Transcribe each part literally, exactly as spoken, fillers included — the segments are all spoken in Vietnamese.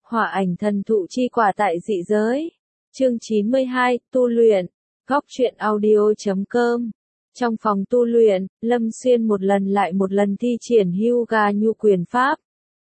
Hỏa ảnh thần thụ chi quả tại dị giới. Chương chín mươi hai, tu luyện. Góc truyện audio chấm com. Trong phòng tu luyện, Lâm Xuyên một lần lại một lần thi triển Hyoga nhu quyền pháp.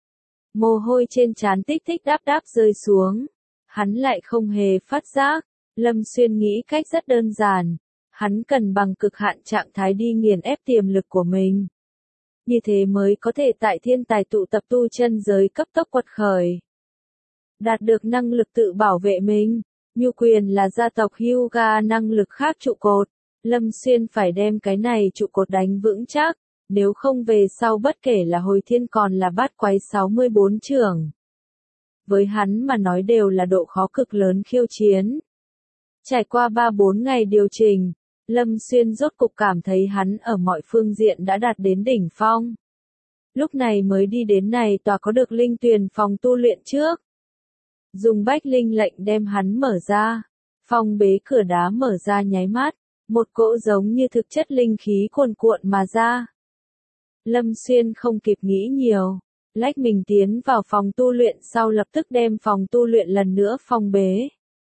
Mồ hôi trên trán tích tích đáp đáp rơi xuống. Hắn lại không hề phát giác. Lâm Xuyên nghĩ cách rất đơn giản. Hắn cần bằng cực hạn trạng thái đi nghiền ép tiềm lực của mình. Như thế mới có thể tại thiên tài tụ tập tu chân giới cấp tốc quật khởi. Đạt được năng lực tự bảo vệ mình. Nhu quyền là gia tộc Hyoga năng lực khác trụ cột. Lâm Xuyên phải đem cái này trụ cột đánh vững chắc. Nếu không về sau bất kể là hồi thiên còn là bát quái sáu mươi bốn trưởng. Với hắn mà nói đều là độ khó cực lớn khiêu chiến. Trải qua ba bốn ngày điều chỉnh, Lâm Xuyên rốt cục cảm thấy hắn ở mọi phương diện đã đạt đến đỉnh phong. Lúc này mới đi đến này tòa có được linh tuyền phòng tu luyện trước. Dùng bách linh lệnh đem hắn mở ra. Phong bế cửa đá mở ra nháy mắt. Một cỗ giống như thực chất linh khí cuồn cuộn mà ra. Lâm Xuyên không kịp nghĩ nhiều. Lách mình tiến vào phòng tu luyện sau lập tức đem phòng tu luyện lần nữa phong bế.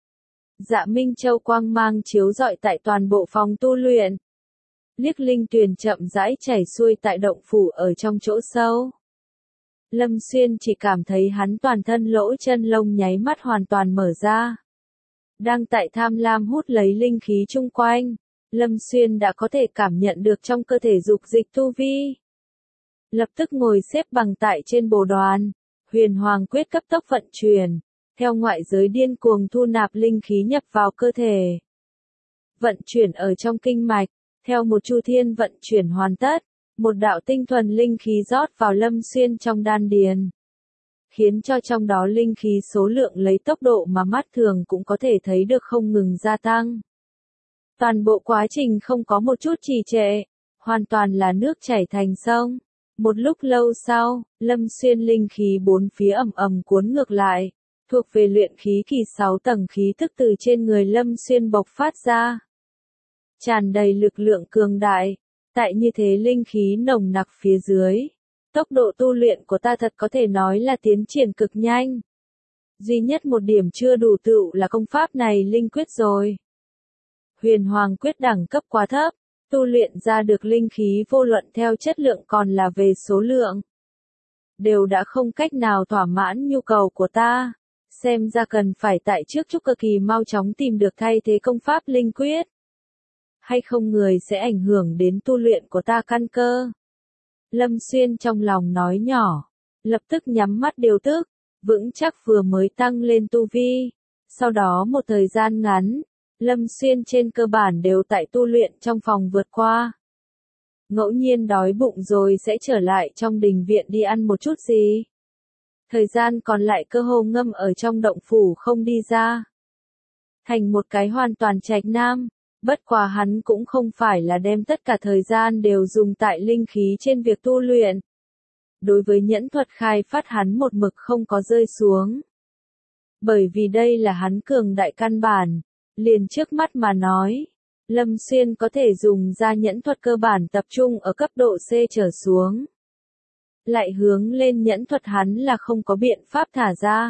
Dạ Minh Châu quang mang chiếu rọi tại toàn bộ phòng tu luyện. Liếc linh tuyền chậm rãi chảy xuôi tại động phủ ở trong chỗ sâu. Lâm Xuyên chỉ cảm thấy hắn toàn thân lỗ chân lông nháy mắt hoàn toàn mở ra. Đang tại tham lam hút lấy linh khí chung quanh, Lâm Xuyên đã có thể cảm nhận được trong cơ thể dục dịch tu vi. Lập tức ngồi xếp bằng tại trên bồ đoàn, huyền hoàng quyết cấp tốc vận chuyển, theo ngoại giới điên cuồng thu nạp linh khí nhập vào cơ thể. Vận chuyển ở trong kinh mạch, theo một chu thiên vận chuyển hoàn tất. Một đạo tinh thuần linh khí rót vào Lâm Xuyên trong đan điền. Khiến cho trong đó linh khí số lượng lấy tốc độ mà mắt thường cũng có thể thấy được không ngừng gia tăng. Toàn bộ quá trình không có một chút trì trệ, hoàn toàn là nước chảy thành sông. Một lúc lâu sau, Lâm Xuyên linh khí bốn phía ầm ầm cuốn ngược lại, thuộc về luyện khí kỳ sáu tầng khí tức từ trên người Lâm Xuyên bộc phát ra. Tràn đầy lực lượng cường đại. Tại như thế linh khí nồng nặc phía dưới, tốc độ tu luyện của ta thật có thể nói là tiến triển cực nhanh. Duy nhất một điểm chưa đủ tựu là công pháp này linh quyết rồi. Huyền Hoàng quyết đẳng cấp quá thấp, tu luyện ra được linh khí vô luận theo chất lượng còn là về số lượng. Đều đã không cách nào thỏa mãn nhu cầu của ta, xem ra cần phải tại trước chúc cơ kỳ mau chóng tìm được thay thế công pháp linh quyết. Hay không người sẽ ảnh hưởng đến tu luyện của ta căn cơ. Lâm Xuyên trong lòng nói nhỏ, lập tức nhắm mắt điều tức, vững chắc vừa mới tăng lên tu vi. Sau đó một thời gian ngắn, Lâm Xuyên trên cơ bản đều tại tu luyện trong phòng vượt qua. Ngẫu nhiên đói bụng rồi sẽ trở lại trong đình viện đi ăn một chút gì. Thời gian còn lại cơ hồ ngâm ở trong động phủ không đi ra. Thành một cái hoàn toàn trạch nam. Bất quá hắn cũng không phải là đem tất cả thời gian đều dùng tại linh khí trên việc tu luyện. Đối với nhẫn thuật khai phát hắn một mực không có rơi xuống. Bởi vì đây là hắn cường đại căn bản, liền trước mắt mà nói. Lâm Xuyên có thể dùng ra nhẫn thuật cơ bản tập trung ở cấp độ C trở xuống. Lại hướng lên nhẫn thuật hắn là không có biện pháp thả ra.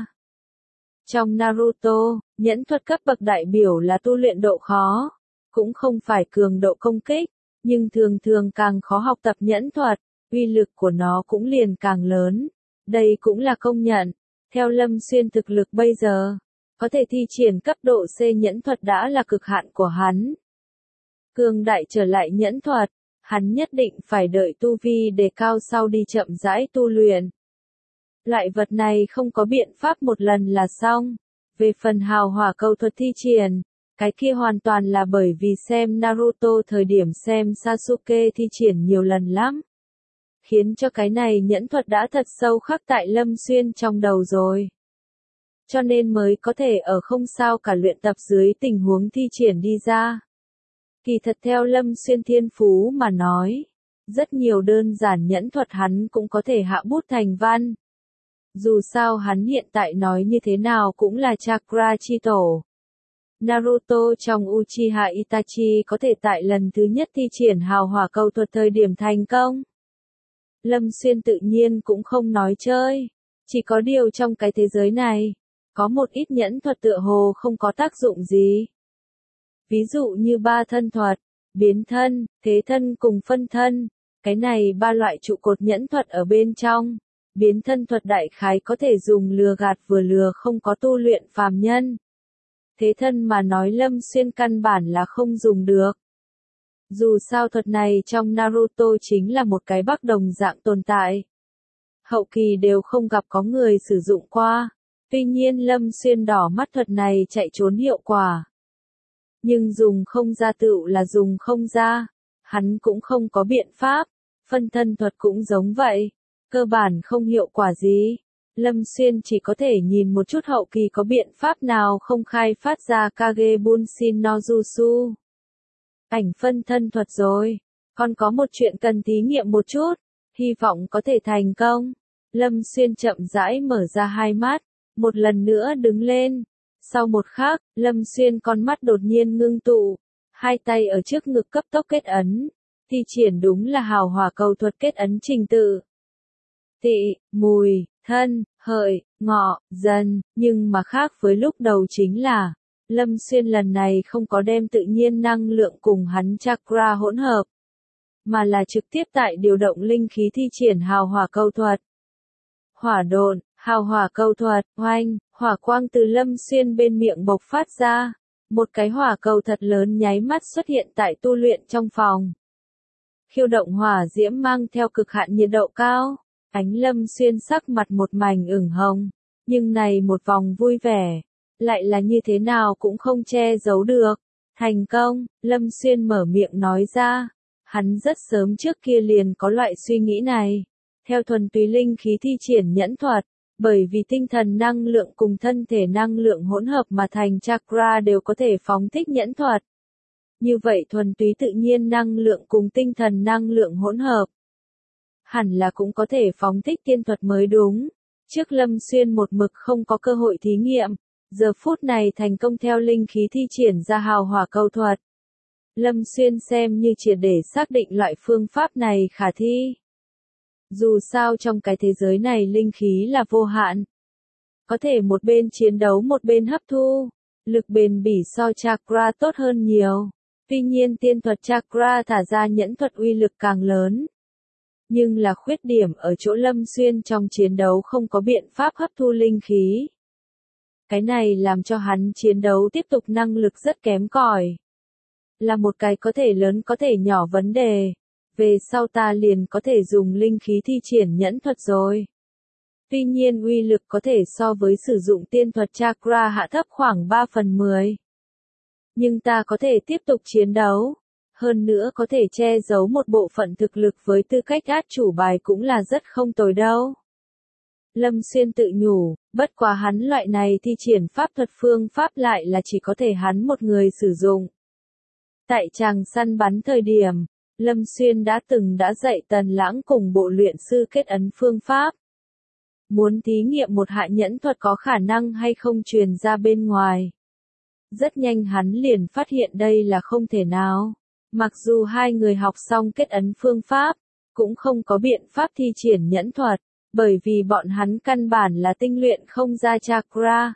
Trong Naruto, nhẫn thuật cấp bậc đại biểu là tu luyện độ khó. Cũng không phải cường độ công kích, nhưng thường thường càng khó học tập nhẫn thuật, uy lực của nó cũng liền càng lớn. Đây cũng là công nhận. Theo Lâm Xuyên thực lực bây giờ, có thể thi triển cấp độ C nhẫn thuật đã là cực hạn của hắn. Cường đại trở lại nhẫn thuật, hắn nhất định phải đợi tu vi đề cao sau đi chậm rãi tu luyện. Loại vật này không có biện pháp một lần là xong. Về phần hào hỏa cầu thuật thi triển, cái kia hoàn toàn là bởi vì xem Naruto thời điểm xem Sasuke thi triển nhiều lần lắm. Khiến cho cái này nhẫn thuật đã thật sâu khắc tại Lâm Xuyên trong đầu rồi. Cho nên mới có thể ở không sao cả luyện tập dưới tình huống thi triển đi ra. Kỳ thật theo Lâm Xuyên thiên phú mà nói, rất nhiều đơn giản nhẫn thuật hắn cũng có thể hạ bút thành văn. Dù sao hắn hiện tại nói như thế nào cũng là Chakra chi tổ. Naruto trong Uchiha Itachi có thể tại lần thứ nhất thi triển hào hỏa cầu thuật thời điểm thành công. Lâm Xuyên tự nhiên cũng không nói chơi. Chỉ có điều trong cái thế giới này, có một ít nhẫn thuật tựa hồ không có tác dụng gì. Ví dụ như ba thân thuật, biến thân, thế thân cùng phân thân, cái này ba loại trụ cột nhẫn thuật ở bên trong. Biến thân thuật đại khái có thể dùng lừa gạt vừa lừa không có tu luyện phàm nhân. Thế thân mà nói Lâm Xuyên căn bản là không dùng được. Dù sao thuật này trong Naruto chính là một cái bắc đồng dạng tồn tại. Hậu kỳ đều không gặp có người sử dụng qua. Tuy nhiên Lâm Xuyên đỏ mắt thuật này chạy trốn hiệu quả. Nhưng dùng không ra tựu là dùng không ra. Hắn cũng không có biện pháp. Phân thân thuật cũng giống vậy. Cơ bản không hiệu quả gì. Lâm Xuyên chỉ có thể nhìn một chút hậu kỳ có biện pháp nào không khai phát ra Kage Bunshin no Jutsu. Ảnh phân thân thuật rồi. Còn có một chuyện cần thí nghiệm một chút. Hy vọng có thể thành công. Lâm Xuyên chậm rãi mở ra hai mắt. Một lần nữa đứng lên. Sau một khắc, Lâm Xuyên con mắt đột nhiên ngưng tụ. Hai tay ở trước ngực cấp tốc kết ấn. Thi triển đúng là hào hỏa cầu thuật kết ấn trình tự. Tị, mùi, thân, hợi, ngọ, dần, nhưng mà khác với lúc đầu chính là, Lâm Xuyên lần này không có đem tự nhiên năng lượng cùng hắn chakra hỗn hợp, mà là trực tiếp tại điều động linh khí thi triển hào hỏa cầu thuật. Hỏa độn, hào hỏa cầu thuật, oanh, hỏa quang từ Lâm Xuyên bên miệng bộc phát ra, một cái hỏa cầu thật lớn nháy mắt xuất hiện tại tu luyện trong phòng. Khiêu động hỏa diễm mang theo cực hạn nhiệt độ cao. Ánh Lâm Xuyên sắc mặt một mảnh ửng hồng, nhưng này một vòng vui vẻ, lại là như thế nào cũng không che giấu được. Thành công, Lâm Xuyên mở miệng nói ra, hắn rất sớm trước kia liền có loại suy nghĩ này, theo thuần túy linh khí thi triển nhẫn thuật, bởi vì tinh thần năng lượng cùng thân thể năng lượng hỗn hợp mà thành chakra đều có thể phóng thích nhẫn thuật. Như vậy thuần túy tự nhiên năng lượng cùng tinh thần năng lượng hỗn hợp. Hẳn là cũng có thể phóng thích tiên thuật mới đúng. Trước Lâm Xuyên một mực không có cơ hội thí nghiệm, giờ phút này thành công theo linh khí thi triển ra hào hỏa cầu thuật. Lâm Xuyên xem như triệt để xác định loại phương pháp này khả thi. Dù sao trong cái thế giới này linh khí là vô hạn. Có thể một bên chiến đấu một bên hấp thu, lực bền bỉ so chakra tốt hơn nhiều. Tuy nhiên tiên thuật chakra thả ra nhẫn thuật uy lực càng lớn. Nhưng là khuyết điểm ở chỗ Lâm Xuyên trong chiến đấu không có biện pháp hấp thu linh khí. Cái này làm cho hắn chiến đấu tiếp tục năng lực rất kém cỏi. Là một cái có thể lớn có thể nhỏ vấn đề. Về sau ta liền có thể dùng linh khí thi triển nhẫn thuật rồi. Tuy nhiên uy lực có thể so với sử dụng tiên thuật chakra hạ thấp khoảng ba phần mười. Nhưng ta có thể tiếp tục chiến đấu. Hơn nữa có thể che giấu một bộ phận thực lực với tư cách át chủ bài cũng là rất không tồi đâu. Lâm Xuyên tự nhủ, bất quá hắn loại này thi triển pháp thuật phương pháp lại là chỉ có thể hắn một người sử dụng. Tại tràng săn bắn thời điểm, Lâm Xuyên đã từng đã dạy Tần Lãng cùng bộ luyện sư kết ấn phương pháp. Muốn thí nghiệm một hạ nhẫn thuật có khả năng hay không truyền ra bên ngoài. Rất nhanh hắn liền phát hiện đây là không thể nào. Mặc dù hai người học xong kết ấn phương pháp, cũng không có biện pháp thi triển nhẫn thuật, bởi vì bọn hắn căn bản là tinh luyện không ra chakra.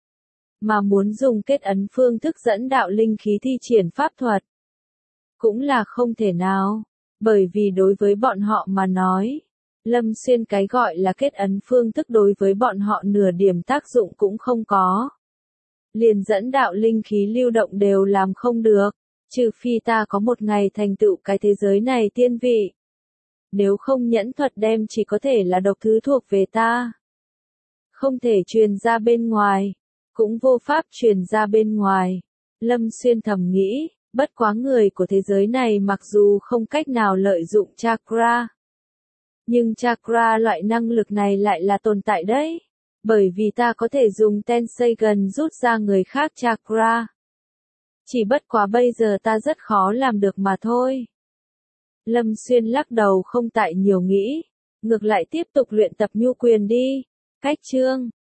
Mà muốn dùng kết ấn phương thức dẫn đạo linh khí thi triển pháp thuật, cũng là không thể nào, bởi vì đối với bọn họ mà nói, Lâm Xuyên cái gọi là kết ấn phương thức đối với bọn họ nửa điểm tác dụng cũng không có. Liền dẫn đạo linh khí lưu động đều làm không được. Trừ phi ta có một ngày thành tựu cái thế giới này tiên vị. Nếu không nhẫn thuật đem chỉ có thể là độc thứ thuộc về ta. Không thể truyền ra bên ngoài. Cũng vô pháp truyền ra bên ngoài. Lâm Xuyên thầm nghĩ, bất quá người của thế giới này mặc dù không cách nào lợi dụng chakra. Nhưng chakra loại năng lực này lại là tồn tại đấy. Bởi vì ta có thể dùng Tenseigan rút ra người khác chakra. Chỉ bất quá bây giờ ta rất khó làm được mà thôi. Lâm Xuyên lắc đầu không tại nhiều nghĩ, ngược lại tiếp tục luyện tập nhu quyền đi. Cách chương